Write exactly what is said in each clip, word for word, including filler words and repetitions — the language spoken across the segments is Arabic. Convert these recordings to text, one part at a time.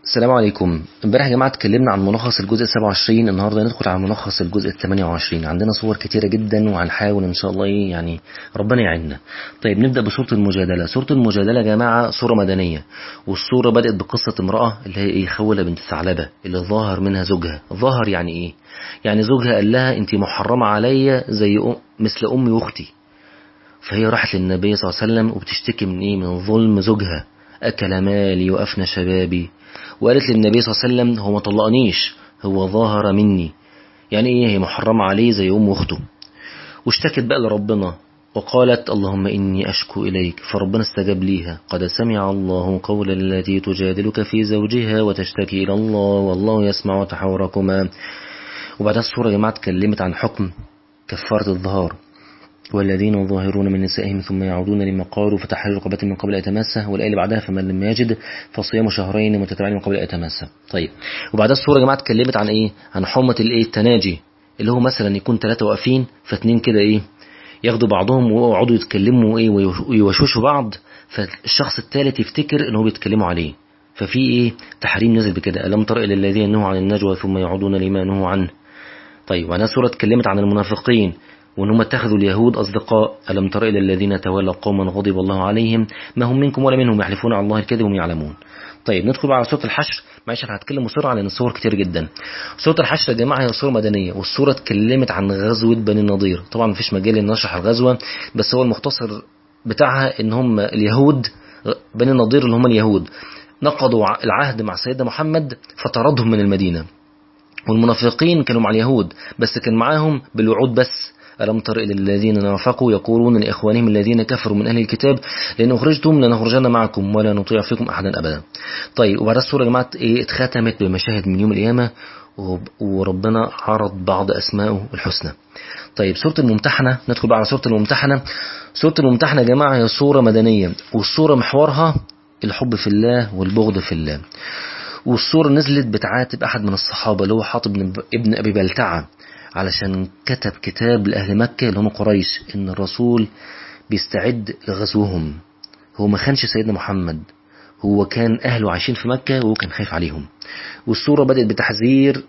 السلام عليكم. امبارح يا جماعه اتكلمنا عن ملخص الجزء السابع والعشرين. النهارده ندخل على ملخص الجزء الثامن والعشرين. عندنا صور كتيره جدا وهنحاول ان شاء الله ايه يعني ربنا يعيننا. طيب نبدا بسوره المجادله. سوره المجادله يا جماعه سوره مدنيه، والسوره بدات بقصه امراه اللي هي ايه خوله بنت ثعلبه اللي ظاهر منها زوجها. ظاهر يعني ايه؟ يعني زوجها قال لها انت محرمه عليا زي أم مثل امي واختي. فهي راحت للنبي صلى الله عليه وسلم وبتشتكي من ايه؟ من ظلم زوجها. اكل مالي وافنى شبابي. وقالت للنبي صلى الله عليه وسلم هو ما طلقنيش، هو ظاهر مني. يعني ايه؟ هي محرمة عليه زي ام واخته. واشتكت بقى لربنا وقالت اللهم اني اشكو اليك، فربنا استجاب ليها. قد سمع الله قول التي تجادلك في زوجها وتشتكي الى الله والله يسمع تحاوركما. وبعدها السورة يا جماعة اتكلمت عن حكم كفارة الظهار. والذين يظاهرون من نسائهم ثم يعودون لما قالوا فتحرير رقبة من قبل أن يتماسه. والآية اللي بعدها فمن لم يجد فصيام شهرين متتابعين من قبل أن يتماسه. طيب وبعدها السورة يا جماعة اتكلمت عن ايه؟ عن حرمة الايه؟ التناجي، اللي هو مثلا يكون ثلاثة واقفين فاتنين كده ايه ياخدوا بعضهم ويقعدوا يتكلموا ايه ويوشوشوا بعض، فالشخص الثالث يفتكر ان هو بيتكلموا عليه. ففي ايه؟ تحريم نزل بكده. ألم تر إلى الذين نهوا عن النجوى ثم يعودون لما نهوا عنه. طيب وأنا سورة اتكلمت عن المنافقين وان هم اتخذوا اليهود اصدقاء. الم تر الى الذين تولوا قوما غضب الله عليهم ما هم منكم ولا منهم يحلفون على الله الكذب وهم يعلمون. طيب ندخل بقى على سوره الحشر. معلش انا هتكلم بسرعه لان الصور كتير جدا. سوره الحشر يا جماعه هي سوره مدنيه، والسوره اتكلمت عن غزوه بني النضير. طبعا مفيش مجال ان نشرح الغزوه، بس هو المختصر بتاعها ان هم اليهود بني النضير اللي هم اليهود نقضوا العهد مع سيدنا محمد فطردهم من المدينه. والمنافقين كانوا مع اليهود بس كان معاهم بالوعود بس. ألم تر إلى الذين نافقوا يقولون لإخوانهم الذين كفروا من أهل الكتاب لأن أخرجتم لنخرجن معكم ولا نطيع فيكم أحدا أبدا. طيب وبعد السورة يا جماعة إيه؟ اتختمت بمشاهد من يوم القيامة وربنا عرض بعض أسمائه الحسنى. طيب سورة الممتحنة. ندخل بقى على سورة الممتحنة. سورة الممتحنة يا جماعة هي سورة مدنية، والسورة محورها الحب في الله والبغض في الله. والسورة نزلت بتعاتب أحد من الصحابة اللي هو حاطب ابن أبي بلتعة علشان كتب كتاب لأهل مكة اللي هم قريش إن الرسول بيستعد لغزوهم. هو ما خانش سيدنا محمد، هو كان أهله عايشين في مكة وهو كان خايف عليهم. والسورة بدأت بتحذير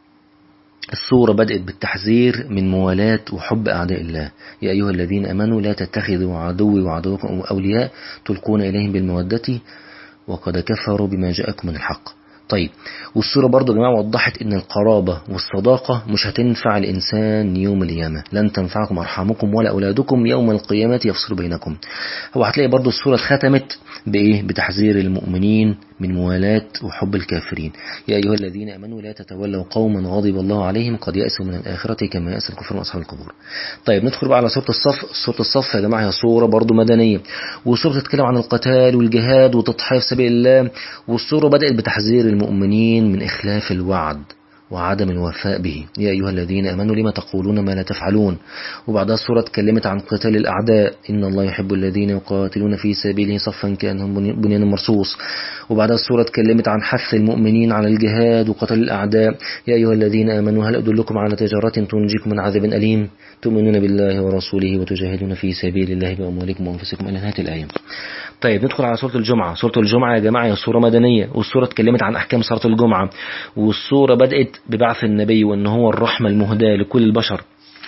السورة بدأت بالتحذير من موالاة وحب أعداء الله. يا أيها الذين أمنوا لا تتخذوا عدوي وعدوكم أولياء تلقون إليهم بالمودة وقد كفروا بما جاءكم من الحق. طيب والسورة برضو يا جماعة وضحت ان القرابة والصداقة مش هتنفع الانسان يوم القيامة. لن تنفعكم ارحامكم ولا اولادكم يوم القيامة يفصل بينكم. هو هتلاقي برضو السورة ختمت بايه؟ بتحذير المؤمنين من موالاة وحب الكافرين. يا ايها الذين امنوا لا تتولوا قوما غضب الله عليهم قد يأسوا من الاخرة كما يأس الكفار واصحاب القبور. طيب ندخل بقى على سورة الصف. سورة الصف يا جماعة هي سورة برضو مدنية، والسورة تتكلم عن القتال والجهاد وتضحية في سبيل الله. والسورة بدأت بتحذير المؤمنين من إخلاف الوعد وعدم الوفاء به. يا أيها الذين أمنوا لما تقولون ما لا تفعلون. وبعدها السورة اتكلمت عن قتال الأعداء إن الله يحب الذين يقاتلون في سبيله صفا كأنهم بنيان مرصوص. وبعدها السورة اتكلمت عن حث المؤمنين على الجهاد وقتل الأعداء. يا أيها الذين آمنوا هل أدلكم على تجارة تنجيكم من عذاب أليم تؤمنون بالله ورسوله وتجاهدون في سبيل الله بأموالكم وأنفسكم إلى نهاية الآية. طيب ندخل على سورة الجمعة. سورة الجمعة يا جماعة هي سورة مدنية، والسورة اتكلمت عن أحكام صلاة الجمعة. والسورة بدأت ببعث النبي وأنه هو الرحمة المهداة لكل البشر.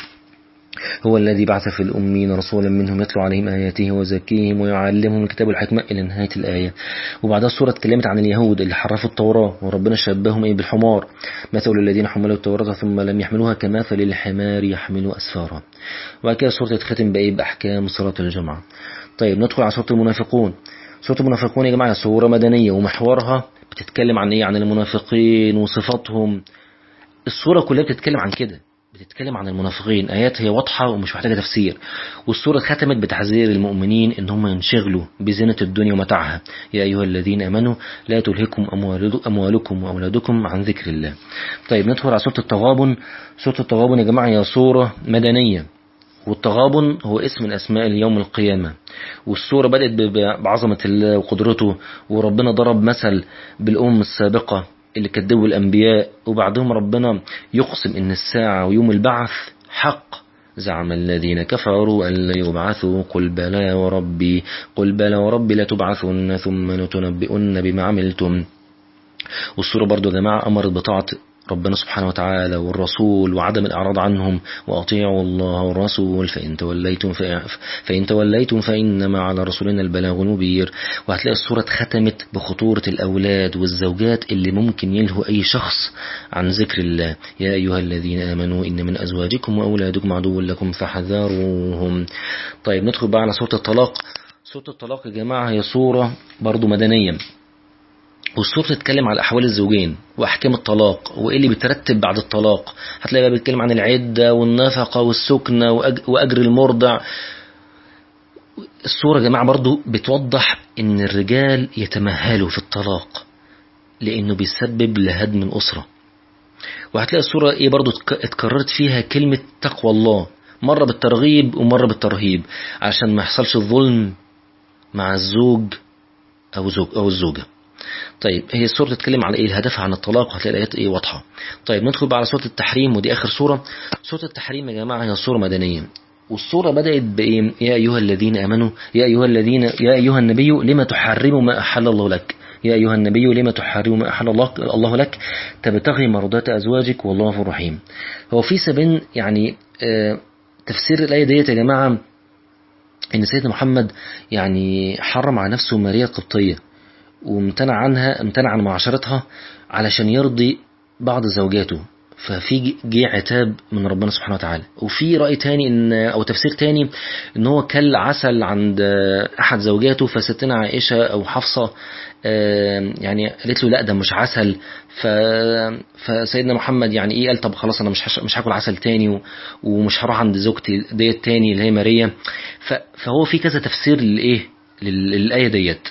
هو الذي بعث في الأمين رسولا منهم يتلو عليهم آياته وزكيهم ويعلمهم الكتاب والحكمة إلى نهاية الآية. وبعدها السورة اتكلمت عن اليهود اللي حرفوا التوراة وربنا شبههم إيه؟ بالحمار. مثل الذين حملوا التوراة ثم لم يحملوها كمثل الحمار يحمل أسفارا. وبعد كده السورة تختم بإيه؟ بأحكام صلاة الجمعة. طيب ندخل على سورة المنافقون. سورة المنافقون يا جماعة سورة مدنية ومحورها بتتكلم عن إيه؟ عن المنافقين وصفاتهم. السورة كلها بتتكلم عن كده، بتتكلم عن المنافقين. آيات هي واضحة ومش محتاجة تفسير. والسورة ختمت بتحذير المؤمنين إن هم ينشغلوا بزينة الدنيا ومتاعها. يا أيها الذين أمنوا لا تلهكم أموالكم وأولادكم عن ذكر الله. طيب ندخل على سورة التغابن. سورة التغابن يا جماعة هي سورة مدنية، والتغابن هو اسم من أسماء اليوم القيامة. والسورة بدأت بعظمة الله وقدرته، وربنا ضرب مثل بالأمم السابقة اللي كذبوا الأنبياء وبعدهم ربنا يقسم إن الساعة ويوم البعث حق. زعم الذين كفروا أن لا يبعثوا قل بلى وربي قل بلى وربي لتبعثن ثم لتنبئن بما عملتم والسورة برضو يا جماعة أمرت بطاعة ربنا سبحانه وتعالى والرسول وعدم الإعراض عنهم، وأطيعوا الله والرسول فإن توليتم فإن توليتم فإنما على رسولنا البلاغ المبين. وهتلاقي السورة ختمت بخطورة الأولاد والزوجات اللي ممكن يلهوا أي شخص عن ذكر الله. يا أيها الذين آمنوا إن من أزواجكم وأولادكم عدو لكم فاحذروهم. طيب ندخل بقى على سورة الطلاق. سورة الطلاق يا جماعة هي سورة برضو مدنية، والسورة تتكلم على أحوال الزوجين وأحكام الطلاق وإيه اللي بيترتب بعد الطلاق. هتلاقي بقى بيتكلم عن العدة والنفقة والسكنة وأجر المرضع. السورة يا جماعة برضو بتوضح إن الرجال يتمهلوا في الطلاق لأنه بيسبب لهدم الأسرة. وهتلاقي السورة إيه برضو اتكررت فيها كلمة تقوى الله، مرة بالترغيب ومرة بالترهيب، عشان ما يحصلش الظلم مع الزوج أو زوج أو الزوجة. طيب هي السورة تتكلم على ايه؟ الهدف عن الطلاق، وهتلاقي الايات ايه واضحة. طيب ندخل بقى على سورة التحريم، ودي اخر سورة. سورة التحريم يا جماعة هي سورة مدنية، والسورة بدأت بايه؟ يا ايها الذين امنوا يا ايها الذين يا ايها النبي لما تحرم ما احل الله لك يا ايها النبي لما تحرم ما احل الله الله لك تبتغي مرضات ازواجك والله غفور رحيم. هو في سبيل يعني آه تفسير الايه ديت يا جماعة، ان سيدنا محمد يعني حرم على نفسه ماريا القبطية وامتنع عنها امتنع عن معاشرتها علشان يرضي بعض زوجاته، ففي جه عتاب من ربنا سبحانه وتعالى. وفي رأي تاني ان او تفسير تاني ان هو كل عسل عند احد زوجاته، فستنا عائشة او حفصة يعني قالت له لا ده مش عسل، ف فسيدنا محمد يعني ايه قال طب خلاص انا مش مش هاكل عسل تاني ومش هروح عند زوجتي ديت تاني اللي هي ماريا. فهو في كذا تفسير للايه للآية ديت.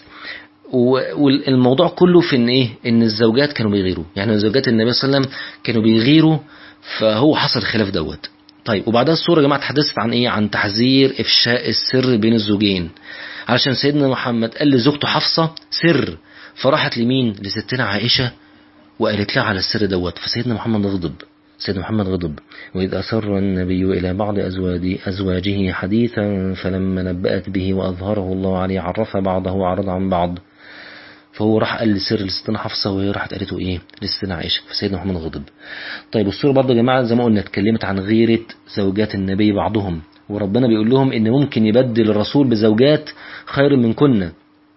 والموضوع كله في ان ايه ان الزوجات كانوا بيغيروا، يعني زوجات النبي صلى الله عليه وسلم كانوا بيغيروا، فهو حصل خلاف دوت. طيب وبعدها السورة يا جماعة تحدثت عن ايه؟ عن تحذير افشاء السر بين الزوجين، علشان سيدنا محمد قال لزوجته حفصة سر، فراحت لمين؟ لستنا عائشة وقالت لها على السر دوت، فسيدنا محمد غضب سيدنا محمد غضب. وإذ أسر النبي إلى بعض أزواجه حديثا فلما نبأت به وأظهره الله عليه عرف بعضه عرض عن بعض، فهو راح قال لسر لستنا حفصة وهي راحت قالته ايه لستنا عائشة، فسيدنا محمد غضب. طيب السورة برضه يا جماعة زي ما قلنا اتكلمت عن غيرة زوجات النبي بعضهم، وربنا بيقول لهم ان ممكن يبدل الرسول بزوجات خير من كنا،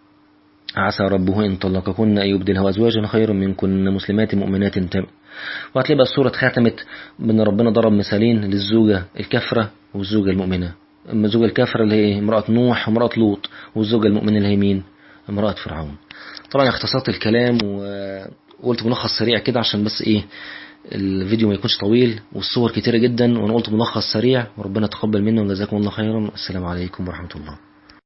عسى ربه ان طلقكن ان يبدله ازواجا خيرا منكن مسلمات مؤمنات تم. وهتلاقي بقى السورة ختمت بان ربنا ضرب مثالين للزوجة الكافرة والزوجة المؤمنة. اما الزوجة الكافرة اللي هي امرأة نوح وامرأة لوط، والزوجة المؤمنة اللي هي مين؟ امرأة فرعون. طبعا اختصرت الكلام وقلت ملخص سريع كده عشان بس ايه الفيديو ما يكونش طويل، والصور كتيرة جدا، وانا قلت ملخص سريع، وربنا تقبل منه وجزاكم الله خيرا. السلام عليكم ورحمة الله.